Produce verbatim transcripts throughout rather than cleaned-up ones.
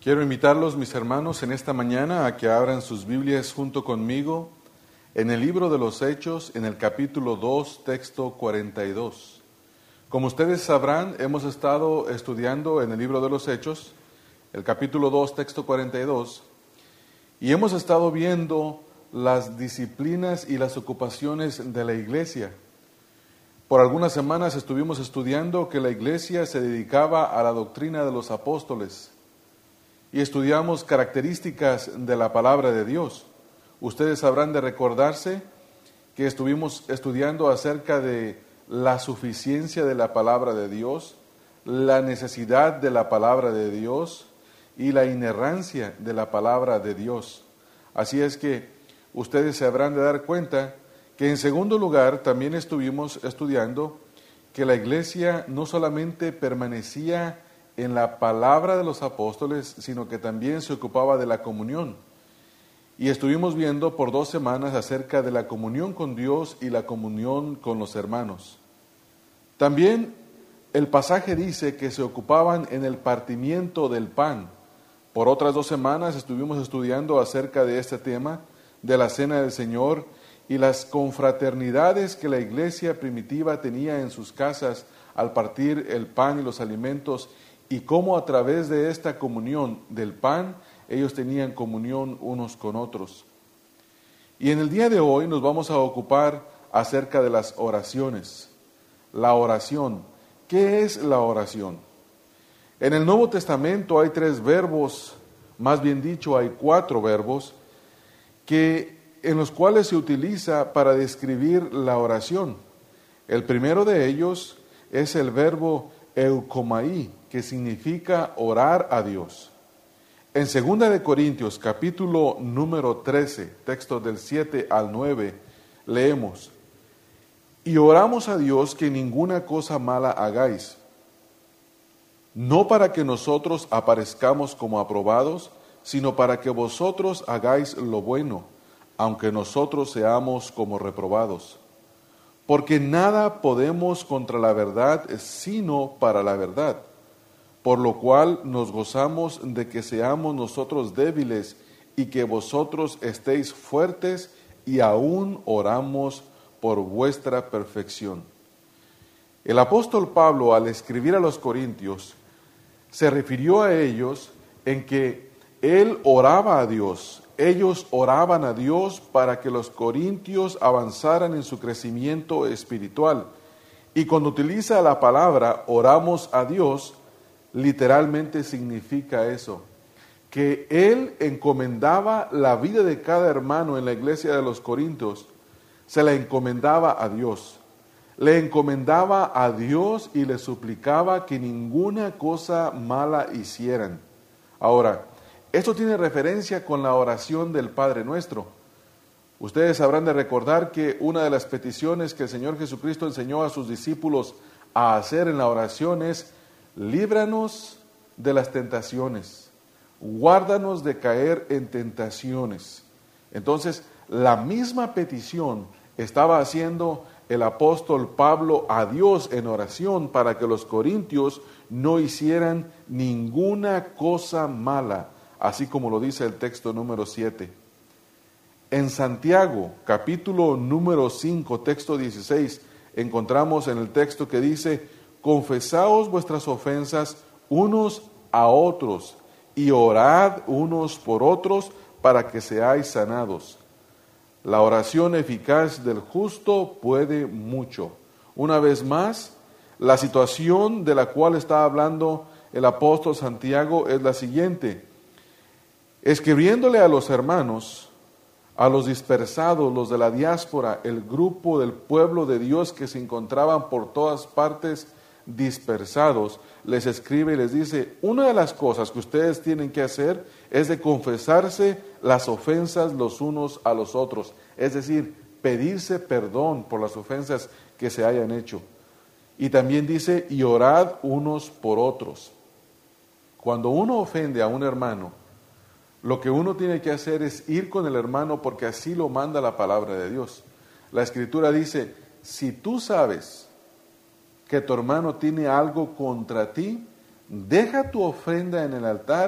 Quiero invitarlos, mis hermanos, en esta mañana a que abran sus Biblias junto conmigo en el libro de los Hechos, en el capítulo dos, texto cuarenta y dos. Como ustedes sabrán, hemos estado estudiando en el libro de los Hechos, el capítulo dos, texto cuarenta y dos, y hemos estado viendo las disciplinas y las ocupaciones de la iglesia. Por algunas semanas estuvimos estudiando que la iglesia se dedicaba a la doctrina de los apóstoles y estudiamos características de la palabra de Dios. Ustedes habrán de recordarse que estuvimos estudiando acerca de la suficiencia de la palabra de Dios, la necesidad de la palabra de Dios y la inerrancia de la palabra de Dios. Así es que ustedes se habrán de dar cuenta que en segundo lugar también estuvimos estudiando que la iglesia no solamente permanecía en la palabra de los apóstoles, sino que también se ocupaba de la comunión. Y estuvimos viendo por dos semanas acerca de la comunión con Dios y la comunión con los hermanos. También el pasaje dice que se ocupaban en el partimiento del pan. Por otras dos semanas estuvimos estudiando acerca de este tema, de la cena del Señor y las confraternidades que la iglesia primitiva tenía en sus casas al partir el pan y los alimentos, y cómo a través de esta comunión del pan, ellos tenían comunión unos con otros. Y en el día de hoy nos vamos a ocupar acerca de las oraciones. La oración. ¿Qué es la oración? En el Nuevo Testamento hay tres verbos, más bien dicho, hay cuatro verbos, que, en los cuales se utiliza para describir la oración. El primero de ellos es el verbo eukomai, que significa orar a Dios. En segunda de Corintios, capítulo número trece, textos del siete al nueve, leemos: y oramos a Dios que ninguna cosa mala hagáis, no para que nosotros aparezcamos como aprobados, sino para que vosotros hagáis lo bueno, aunque nosotros seamos como reprobados. Porque nada podemos contra la verdad, sino para la verdad. Por lo cual nos gozamos de que seamos nosotros débiles y que vosotros estéis fuertes, y aún oramos por vuestra perfección. El apóstol Pablo, al escribir a los Corintios, se refirió a ellos en que él oraba a Dios. Ellos oraban a Dios para que los corintios avanzaran en su crecimiento espiritual. Y cuando utiliza la palabra oramos a Dios, literalmente significa eso, que él encomendaba la vida de cada hermano en la iglesia de los Corintios, se la encomendaba a Dios. Le encomendaba a Dios y le suplicaba que ninguna cosa mala hicieran. Ahora, esto tiene referencia con la oración del Padre Nuestro. Ustedes habrán de recordar que una de las peticiones que el Señor Jesucristo enseñó a sus discípulos a hacer en la oración es: líbranos de las tentaciones, guárdanos de caer en tentaciones. Entonces, la misma petición estaba haciendo el apóstol Pablo a Dios en oración para que los corintios no hicieran ninguna cosa mala, así como lo dice el texto número siete. En Santiago, capítulo número cinco, texto dieciséis, encontramos en el texto que dice: confesaos vuestras ofensas unos a otros y orad unos por otros para que seáis sanados. La oración eficaz del justo puede mucho. Una vez más, la situación de la cual está hablando el apóstol Santiago es la siguiente: escribiéndole a los hermanos, a los dispersados, los de la diáspora, el grupo del pueblo de Dios que se encontraban por todas partes dispersados, les escribe y les dice: una de las cosas que ustedes tienen que hacer es de confesarse las ofensas los unos a los otros, es decir, pedirse perdón por las ofensas que se hayan hecho. Y también dice: y orad unos por otros. Cuando uno ofende a un hermano, lo que uno tiene que hacer es ir con el hermano, porque así lo manda la palabra de Dios. La Escritura dice: si tú sabes que tu hermano tiene algo contra ti, deja tu ofrenda en el altar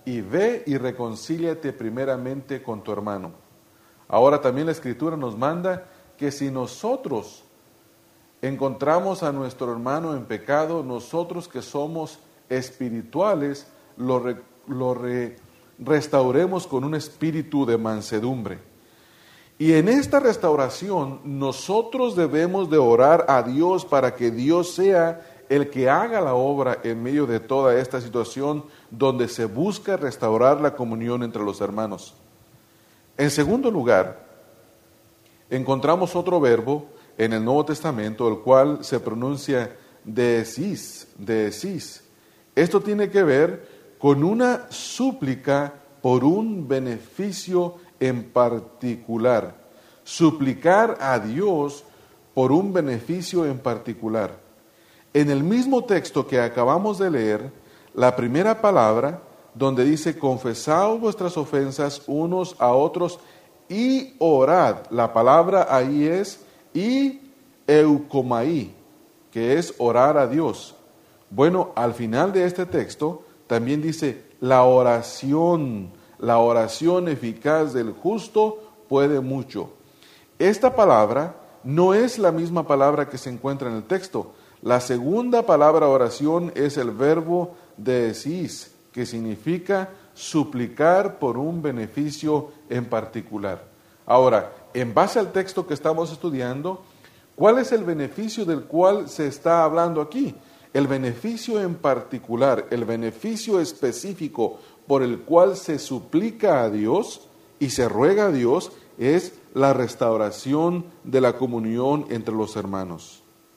y ve y reconcíliate primeramente con tu hermano. Ahora también la Escritura nos manda que si nosotros encontramos a nuestro hermano en pecado, nosotros que somos espirituales, lo, re, lo re, restauremos con un espíritu de mansedumbre. Y en esta restauración nosotros debemos de orar a Dios para que Dios sea el que haga la obra en medio de toda esta situación donde se busca restaurar la comunión entre los hermanos. En segundo lugar, encontramos otro verbo en el Nuevo Testamento, el cual se pronuncia deesis, deesis. Esto tiene que ver con una súplica por un beneficio en particular. Suplicar a Dios por un beneficio en particular. En el mismo texto que acabamos de leer, la primera palabra, donde dice, confesaos vuestras ofensas unos a otros y orad. La palabra ahí es y eucomaí, que es orar a Dios. Bueno, al final de este texto también dice, la oración, la oración eficaz del justo puede mucho. Esta palabra no es la misma palabra que se encuentra en el texto. La segunda palabra oración es el verbo deesis, que significa suplicar por un beneficio en particular. Ahora, en base al texto que estamos estudiando, ¿cuál es el beneficio del cual se está hablando aquí? El beneficio en particular, el beneficio específico por el cual se suplica a Dios y se ruega a Dios es la restauración de la comunión entre los hermanos.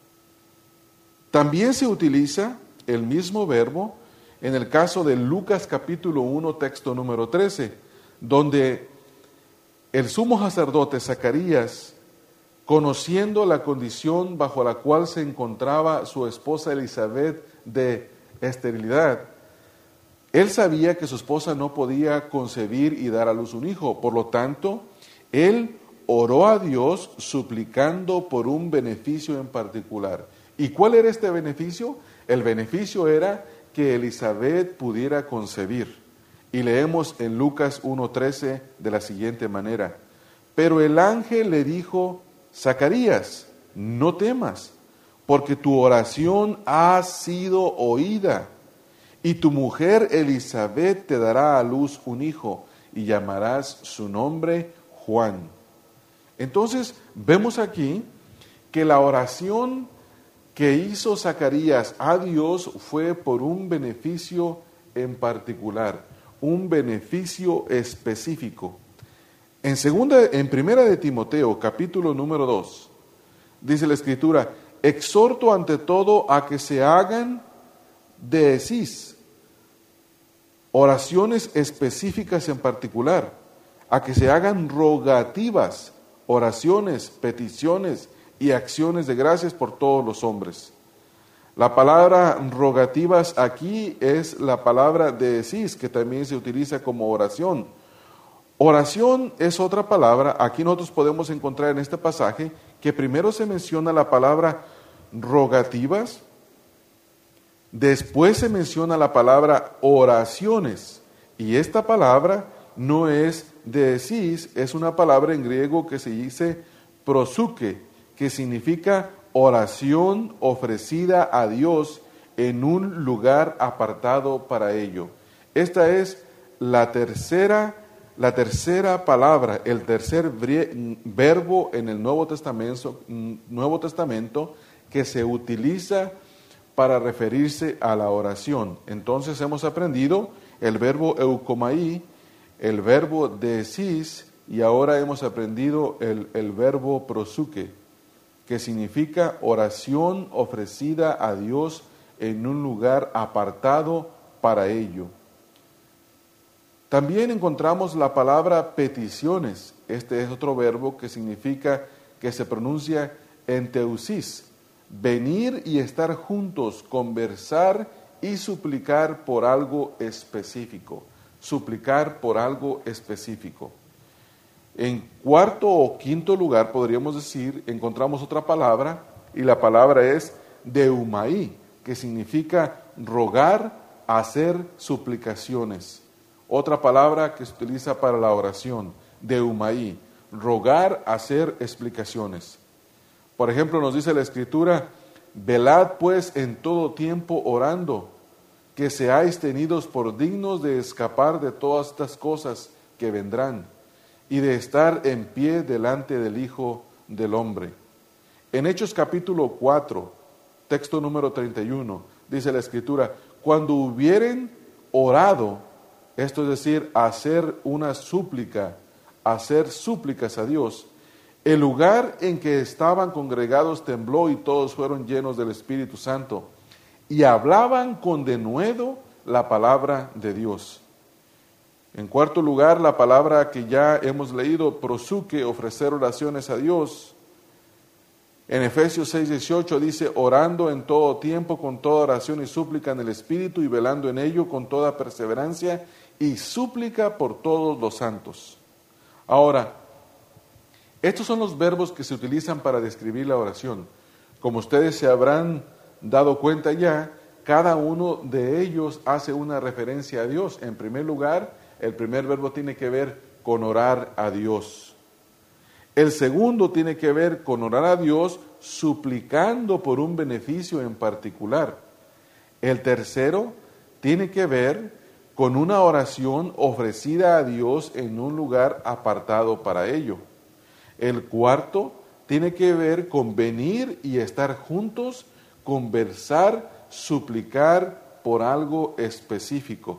También se utiliza el mismo verbo en el caso de Lucas capítulo uno, texto número trece, donde el sumo sacerdote Zacarías, conociendo la condición bajo la cual se encontraba su esposa Elizabeth de esterilidad, él sabía que su esposa no podía concebir y dar a luz un hijo. Por lo tanto, él oró a Dios suplicando por un beneficio en particular. ¿Y cuál era este beneficio? El beneficio era que Elizabeth pudiera concebir. Y leemos en Lucas uno trece de la siguiente manera. Pero el ángel le dijo, Zacarías, no temas, porque tu oración ha sido oída, y tu mujer Elizabeth te dará a luz un hijo, y llamarás su nombre Juan. Entonces, vemos aquí que la oración que hizo Zacarías a Dios fue por un beneficio en particular, un beneficio específico. En segunda, en primera de Timoteo, capítulo número dos, dice la Escritura, exhorto ante todo a que se hagan deesis, oraciones específicas en particular, a que se hagan rogativas, oraciones, peticiones y acciones de gracias por todos los hombres. La palabra rogativas aquí es la palabra deesis, que también se utiliza como oración. Oración es otra palabra, aquí nosotros podemos encontrar en este pasaje que primero se menciona la palabra rogativas, después se menciona la palabra oraciones, y esta palabra no es deesis, es una palabra en griego que se dice prosuke, que significa oración ofrecida a Dios en un lugar apartado para ello. Esta es la tercera, la tercera palabra, el tercer verbo en el Nuevo Testamento, Nuevo Testamento que se utiliza para referirse a la oración. Entonces hemos aprendido el verbo eucomaí, el verbo deesis, y ahora hemos aprendido el, el verbo prosuke, que significa oración ofrecida a Dios en un lugar apartado para ello. También encontramos la palabra peticiones. Este es otro verbo que significa, que se pronuncia enteusis, venir y estar juntos, conversar y suplicar por algo específico. Suplicar por algo específico. En cuarto o quinto lugar, podríamos decir, encontramos otra palabra, y la palabra es deumaí, que significa rogar, hacer suplicaciones. Otra palabra que se utiliza para la oración, deumaí, rogar, hacer explicaciones. Por ejemplo, nos dice la Escritura, velad pues en todo tiempo orando, que seáis tenidos por dignos de escapar de todas estas cosas que vendrán, y de estar en pie delante del Hijo del Hombre. En Hechos capítulo cuatro, texto número treinta y uno, dice la Escritura, cuando hubieren orado, esto es decir, hacer una súplica, hacer súplicas a Dios, el lugar en que estaban congregados tembló y todos fueron llenos del Espíritu Santo y hablaban con denuedo la palabra de Dios. En cuarto lugar, la palabra que ya hemos leído, prosuque, ofrecer oraciones a Dios. En Efesios seis dieciocho dice, orando en todo tiempo con toda oración y súplica en el Espíritu y velando en ello con toda perseverancia y súplica por todos los santos. Ahora, estos son los verbos que se utilizan para describir la oración. Como ustedes se habrán dado cuenta ya, cada uno de ellos hace una referencia a Dios. En primer lugar, el primer verbo tiene que ver con orar a Dios. El segundo tiene que ver con orar a Dios suplicando por un beneficio en particular. El tercero tiene que ver con una oración ofrecida a Dios en un lugar apartado para ello. El cuarto tiene que ver con venir y estar juntos, conversar, suplicar por algo específico.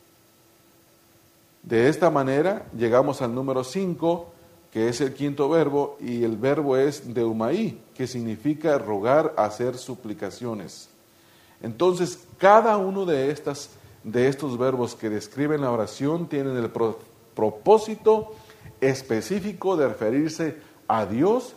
De esta manera llegamos al número cinco, que es el quinto verbo, y el verbo es deumaí, que significa rogar, hacer suplicaciones. Entonces, cada uno de, estas, de estos verbos que describen la oración tienen el pro, propósito específico de referirse a Dios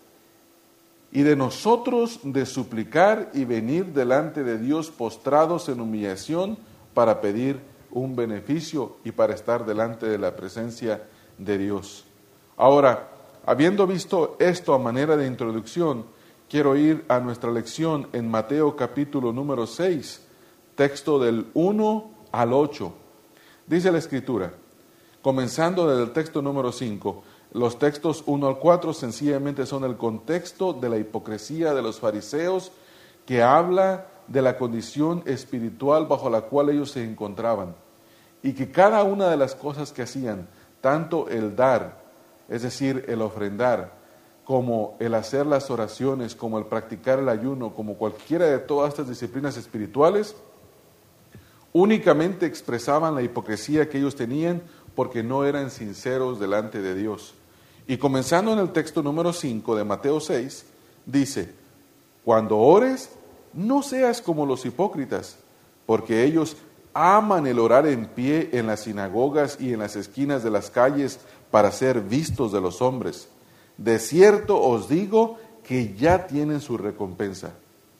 y de nosotros de suplicar y venir delante de Dios postrados en humillación para pedir un beneficio y para estar delante de la presencia de Dios. Ahora, habiendo visto esto a manera de introducción, quiero ir a nuestra lección en Mateo capítulo número seis, texto del uno al ocho. Dice la Escritura, comenzando desde el texto número cinco, los textos uno al cuatro sencillamente son el contexto de la hipocresía de los fariseos que habla de la condición espiritual bajo la cual ellos se encontraban y que cada una de las cosas que hacían, tanto el dar, es decir, el ofrendar, como el hacer las oraciones, como el practicar el ayuno, como cualquiera de todas estas disciplinas espirituales, únicamente expresaban la hipocresía que ellos tenían porque no eran sinceros delante de Dios. Y comenzando en el texto número cinco de Mateo seis, dice, cuando ores, no seas como los hipócritas, porque ellos aman el orar en pie en las sinagogas y en las esquinas de las calles para ser vistos de los hombres. De cierto os digo que ya tienen su recompensa.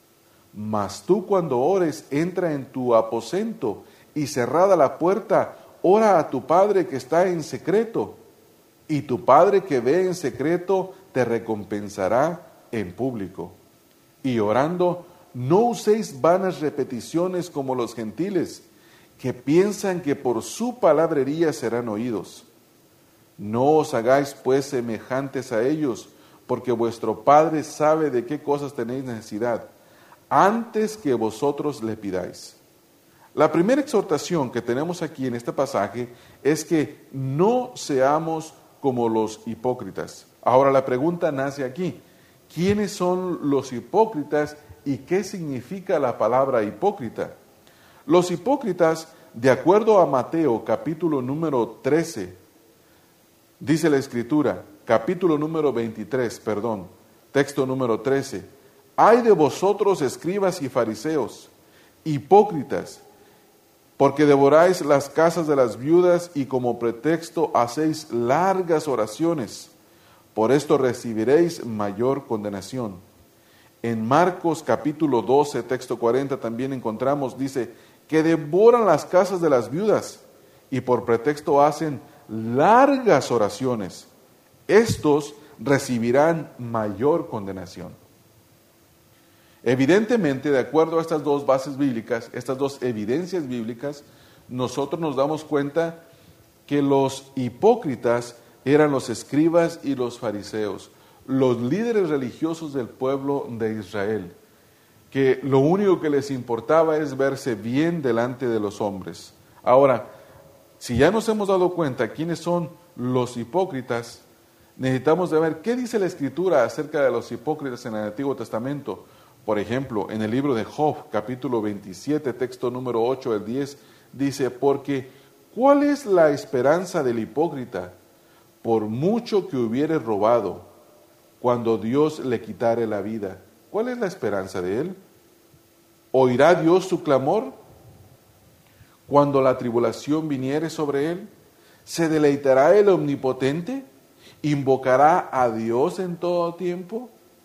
Mas tú cuando ores, entra en tu aposento y cerrada la puerta, ora a tu Padre que está en secreto, y tu Padre que ve en secreto te recompensará en público. Y orando, no uséis vanas repeticiones como los gentiles, que piensan que por su palabrería serán oídos. No os hagáis pues semejantes a ellos, porque vuestro Padre sabe de qué cosas tenéis necesidad, antes que vosotros le pidáis. La primera exhortación que tenemos aquí en este pasaje es que no seamos como los hipócritas. Ahora la pregunta nace aquí, ¿quiénes son los hipócritas y qué significa la palabra hipócrita? Los hipócritas, de acuerdo a Mateo capítulo número trece, dice la Escritura, capítulo número veintitrés, perdón, texto número trece, ay de vosotros escribas y fariseos, hipócritas, porque devoráis las casas de las viudas y como pretexto hacéis largas oraciones. Por esto recibiréis mayor condenación. En Marcos capítulo doce, texto cuarenta también encontramos, dice, que devoran las casas de las viudas y por pretexto hacen largas oraciones. Estos recibirán mayor condenación. Evidentemente, de acuerdo a estas dos bases bíblicas, estas dos evidencias bíblicas, nosotros nos damos cuenta que los hipócritas eran los escribas y los fariseos, los líderes religiosos del pueblo de Israel, que lo único que les importaba es verse bien delante de los hombres. Ahora, si ya nos hemos dado cuenta quiénes son los hipócritas, necesitamos de ver qué dice la Escritura acerca de los hipócritas en el Antiguo Testamento. Por ejemplo, en el libro de Job, capítulo veintisiete, texto número ocho al diez, dice, porque ¿cuál es la esperanza del hipócrita? Por mucho que hubiere robado, cuando Dios le quitare la vida, ¿cuál es la esperanza de él? ¿Oirá Dios su clamor? Cuando la tribulación viniere sobre él, ¿se deleitará el Omnipotente? ¿Invocará a Dios en todo tiempo?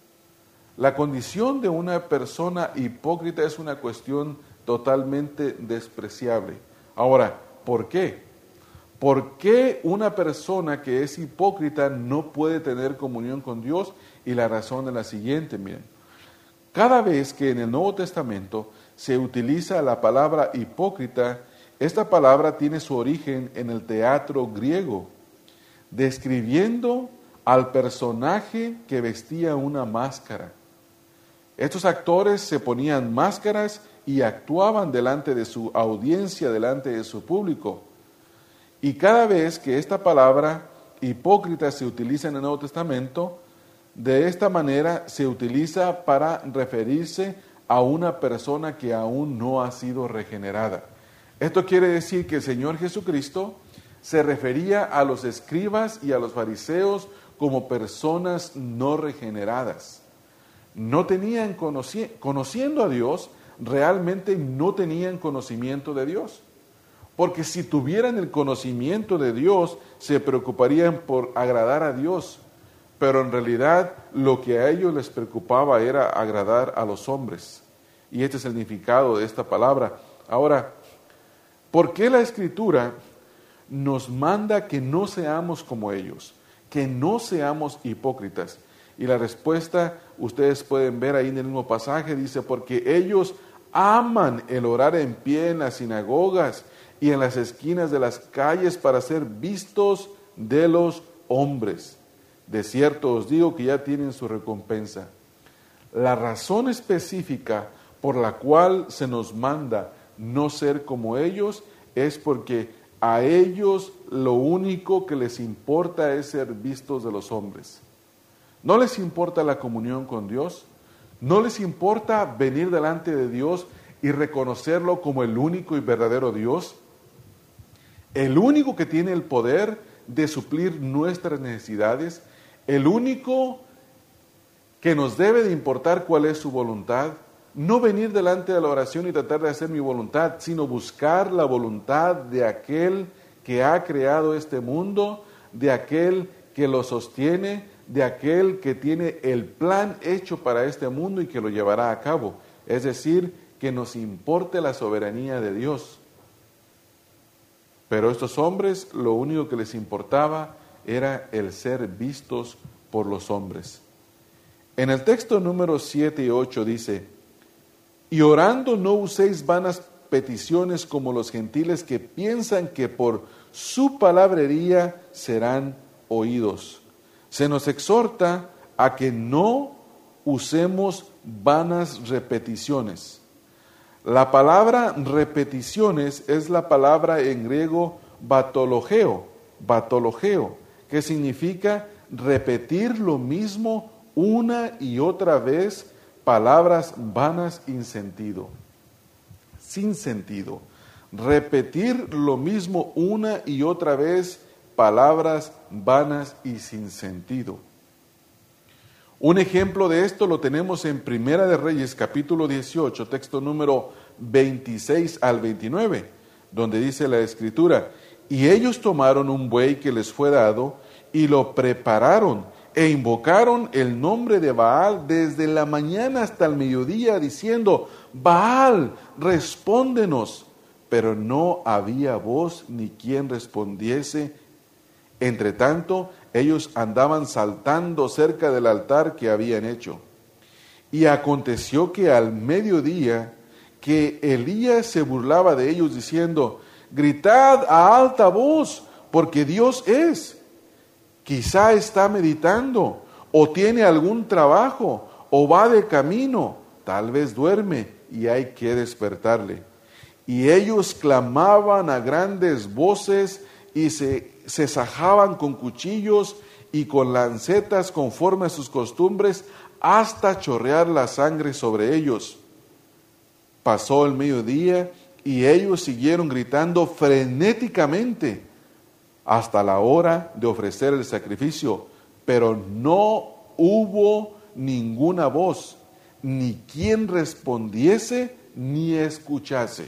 La condición de una persona hipócrita es una cuestión totalmente despreciable. Ahora, ¿por qué? ¿Por qué una persona que es hipócrita no puede tener comunión con Dios? Y la razón es la siguiente, miren. Cada vez que en el Nuevo Testamento se utiliza la palabra hipócrita, esta palabra tiene su origen en el teatro griego, describiendo al personaje que vestía una máscara. Estos actores se ponían máscaras y actuaban delante de su audiencia, delante de su público. Y cada vez que esta palabra hipócrita se utiliza en el Nuevo Testamento, de esta manera se utiliza para referirse a una persona que aún no ha sido regenerada. Esto quiere decir que el Señor Jesucristo se refería a los escribas y a los fariseos como personas no regeneradas. No tenían conoci- conociendo a Dios, realmente no tenían conocimiento de Dios. Porque si tuvieran el conocimiento de Dios, se preocuparían por agradar a Dios. Pero en realidad lo que a ellos les preocupaba era agradar a los hombres. Y este es el significado de esta palabra. Ahora, ¿por qué la Escritura nos manda que no seamos como ellos? Que no seamos hipócritas. Y la respuesta, ustedes pueden ver ahí en el mismo pasaje, dice, porque ellos aman el orar en pie en las sinagogas y en las esquinas de las calles para ser vistos de los hombres. De cierto os digo que ya tienen su recompensa. La razón específica por la cual se nos manda no ser como ellos es porque a ellos lo único que les importa es ser vistos de los hombres. No les importa la comunión con Dios, no les importa venir delante de Dios y reconocerlo como el único y verdadero Dios, el único que tiene el poder de suplir nuestras necesidades, el único que nos debe de importar cuál es su voluntad, no venir delante de la oración y tratar de hacer mi voluntad, sino buscar la voluntad de aquel que ha creado este mundo, de aquel que lo sostiene, de aquel que tiene el plan hecho para este mundo y que lo llevará a cabo. Es decir, que nos importe la soberanía de Dios. Pero estos hombres, lo único que les importaba era el ser vistos por los hombres. En el texto número siete y ocho dice, y orando no uséis vanas peticiones como los gentiles que piensan que por su palabrería serán oídos. Se nos exhorta a que no usemos vanas repeticiones. La palabra repeticiones es la palabra en griego batologeo, batologeo, que significa repetir lo mismo una y otra vez, palabras vanas sin sentido, sin sentido. Repetir lo mismo una y otra vez, palabras vanas y sin sentido. Un ejemplo de esto lo tenemos en Primera de Reyes, capítulo dieciocho, texto número veintiséis al veintinueve, donde dice la Escritura, y ellos tomaron un buey que les fue dado y lo prepararon e invocaron el nombre de Baal desde la mañana hasta el mediodía, diciendo, Baal, respóndenos. Pero no había voz ni quien respondiese. Entre tanto, ellos andaban saltando cerca del altar que habían hecho. Y aconteció que al mediodía, que Elías se burlaba de ellos diciendo, gritad a alta voz, porque Dios es. Quizá está meditando, o tiene algún trabajo, o va de camino, tal vez duerme y hay que despertarle. Y ellos clamaban a grandes voces y se, se sajaban con cuchillos y con lancetas conforme a sus costumbres, hasta chorrear la sangre sobre ellos. Pasó el mediodía y ellos siguieron gritando frenéticamente hasta la hora de ofrecer el sacrificio, pero no hubo ninguna voz, ni quien respondiese ni escuchase.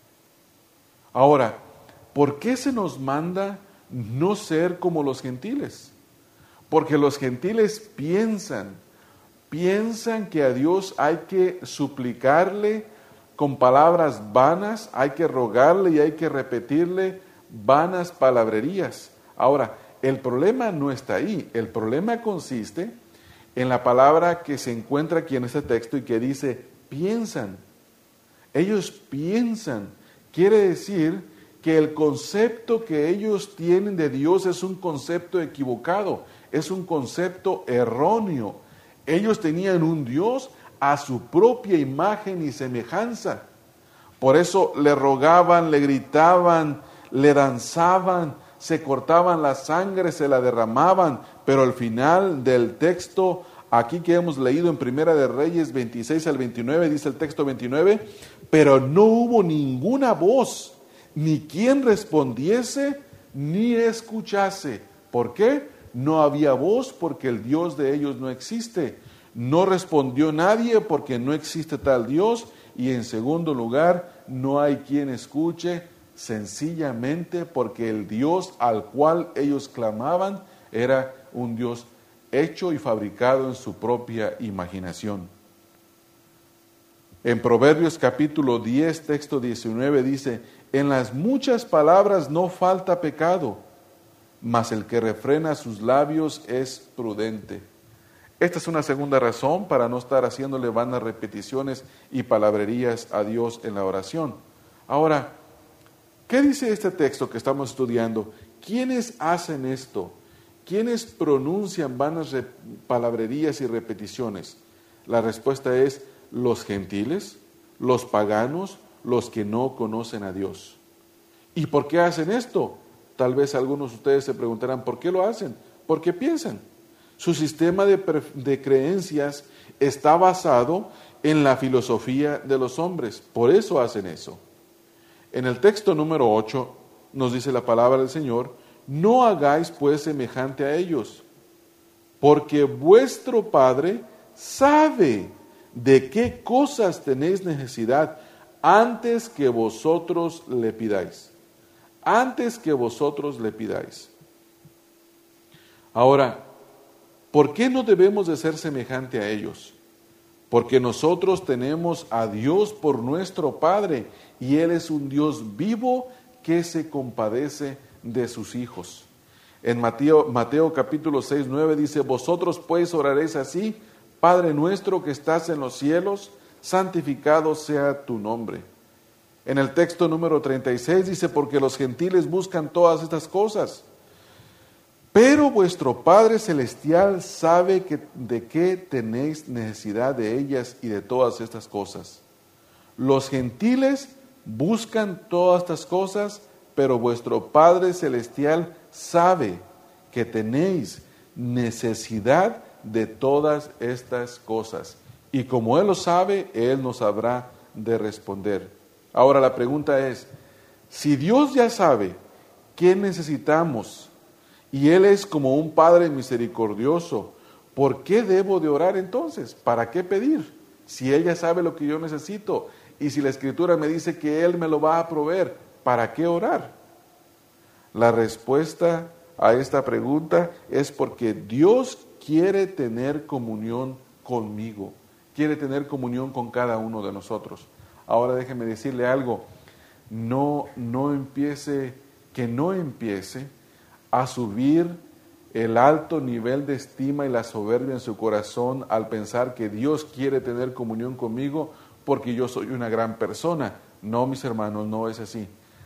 Ahora, ¿por qué se nos manda no ser como los gentiles? Porque los gentiles piensan, piensan que a Dios hay que suplicarle con palabras vanas, hay que rogarle y hay que repetirle vanas palabrerías. Ahora, el problema no está ahí, el problema consiste en la palabra que se encuentra aquí en este texto y que dice, piensan. Ellos piensan, quiere decir que el concepto que ellos tienen de Dios es un concepto equivocado, es un concepto erróneo. Ellos tenían un Dios a su propia imagen y semejanza. Por eso le rogaban, le gritaban, le danzaban, se cortaban la sangre, se la derramaban, pero al final del texto, aquí que hemos leído en Primera de Reyes veintiséis al veintinueve, dice el texto veintinueve, pero no hubo ninguna voz, ni quien respondiese, ni escuchase. ¿Por qué? No había voz porque el Dios de ellos no existe. No respondió nadie porque no existe tal Dios. Y en segundo lugar, no hay quien escuche, sencillamente porque el Dios al cual ellos clamaban era un Dios hecho y fabricado en su propia imaginación. En Proverbios capítulo diez, texto diecinueve dice, en las muchas palabras no falta pecado, mas el que refrena sus labios es prudente. Esta es una segunda razón para no estar haciéndole vanas repeticiones y palabrerías a Dios en la oración. Ahora, ¿qué dice este texto que estamos estudiando? ¿Quiénes hacen esto? ¿Quiénes pronuncian vanas palabrerías y repeticiones? La respuesta es los gentiles, los paganos, los que no conocen a Dios. ¿Y por qué hacen esto? Tal vez algunos de ustedes se preguntarán, ¿por qué lo hacen? Porque piensan. Su sistema de, de creencias está basado en la filosofía de los hombres. Por eso hacen eso. En el texto número ocho nos dice la palabra del Señor, no hagáis pues semejante a ellos, porque vuestro Padre sabe de qué cosas tenéis necesidad antes que vosotros le pidáis. Antes que vosotros le pidáis. Ahora, ¿por qué no debemos de ser semejante a ellos? Porque nosotros tenemos a Dios por nuestro Padre y Él es un Dios vivo que se compadece de sus hijos. En Mateo, Mateo capítulo seis, nueve dice, vosotros pues oraréis así, Padre nuestro que estás en los cielos, santificado sea tu nombre. En el texto número treinta y seis dice, porque los gentiles buscan todas estas cosas, pero vuestro Padre Celestial sabe que, de qué tenéis necesidad de ellas y de todas estas cosas. Los gentiles buscan todas estas cosas, pero vuestro Padre Celestial sabe que tenéis necesidad de todas estas cosas. Y como Él lo sabe, Él nos habrá de responder. Ahora la pregunta es, si Dios ya sabe qué necesitamos, y Él es como un Padre misericordioso, ¿por qué debo de orar entonces? ¿Para qué pedir? Si ella sabe lo que yo necesito y si la Escritura me dice que Él me lo va a proveer, ¿para qué orar? La respuesta a esta pregunta es porque Dios quiere tener comunión conmigo, quiere tener comunión con cada uno de nosotros. Ahora déjeme decirle algo, no, no empiece, que no empiece a subir el alto nivel de estima y la soberbia en su corazón al pensar que Dios quiere tener comunión conmigo porque yo soy una gran persona. No, mis hermanos, no es así.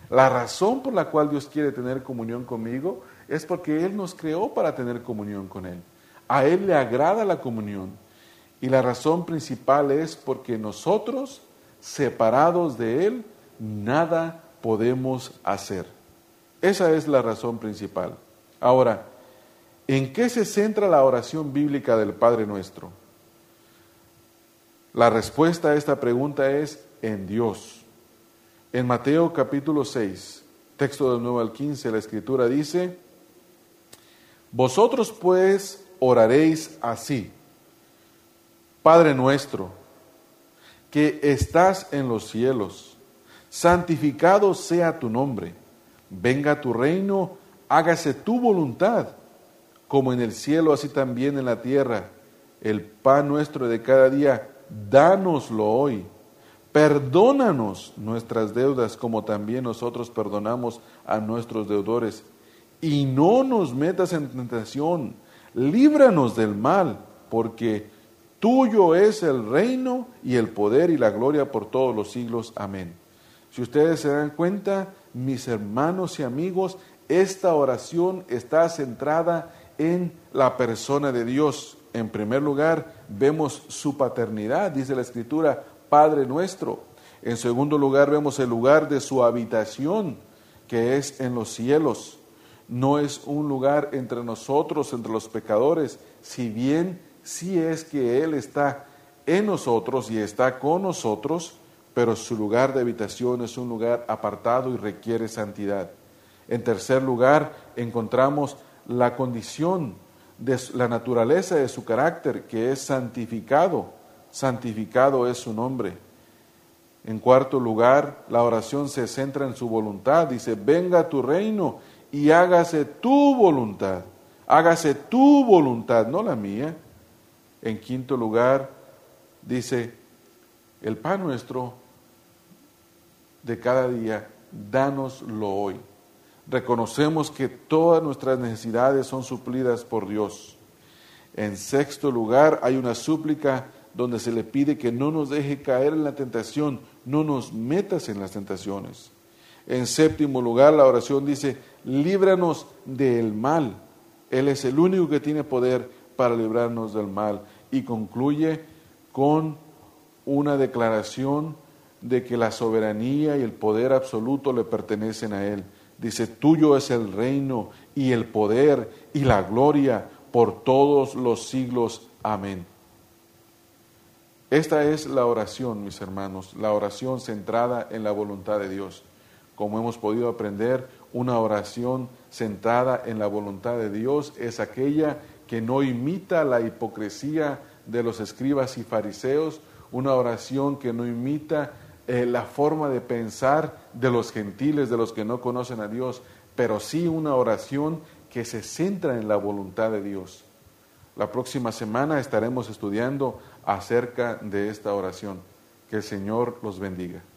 La razón por la cual Dios quiere tener comunión conmigo es porque Él nos creó para tener comunión con Él. A Él le agrada la comunión. Y la razón principal es porque nosotros, separados de Él, nada podemos hacer. Esa es la razón principal. Ahora, ¿en qué se centra la oración bíblica del Padre Nuestro? La respuesta a esta pregunta es en Dios. En Mateo capítulo seis, texto del nueve al quince, la Escritura dice: Vosotros pues oraréis así: Padre nuestro, que estás en los cielos, santificado sea tu nombre, venga tu reino, hágase tu voluntad, como en el cielo, así también en la tierra. El pan nuestro de cada día, dánoslo hoy. Perdónanos nuestras deudas, como también nosotros perdonamos a nuestros deudores. Y no nos metas en tentación, líbranos del mal, porque tuyo es el reino y el poder y la gloria por todos los siglos. Amén. Si ustedes se dan cuenta, mis hermanos y amigos, esta oración está centrada en la persona de Dios. En primer lugar, vemos su paternidad, dice la Escritura, Padre nuestro. En segundo lugar, vemos el lugar de su habitación, que es en los cielos. No es un lugar entre nosotros, entre los pecadores, si bien sí es que Él está en nosotros y está con nosotros, pero su lugar de habitación es un lugar apartado y requiere santidad. En tercer lugar, encontramos la condición de la naturaleza de su carácter, que es santificado. Santificado es su nombre. En cuarto lugar, la oración se centra en su voluntad. Dice: venga tu reino y hágase tu voluntad. Hágase tu voluntad, no la mía. En quinto lugar, dice: el pan nuestro de cada día, dánoslo hoy. Reconocemos que todas nuestras necesidades son suplidas por Dios. En sexto lugar, hay una súplica donde se le pide que no nos deje caer en la tentación, no nos metas en las tentaciones. En séptimo lugar, la oración dice: líbranos del mal. Él es el único que tiene poder para librarnos del mal. Y concluye con una declaración de que la soberanía y el poder absoluto le pertenecen a Él. Dice: tuyo es el reino y el poder y la gloria por todos los siglos. Amén. Esta es la oración, mis hermanos, la oración centrada en la voluntad de Dios. Como hemos podido aprender, una oración centrada en la voluntad de Dios es aquella que no imita la hipocresía de los escribas y fariseos, una oración que no imita eh, la forma de pensar de los gentiles, de los que no conocen a Dios, pero sí una oración que se centra en la voluntad de Dios. La próxima semana estaremos estudiando acerca de esta oración. Que el Señor los bendiga.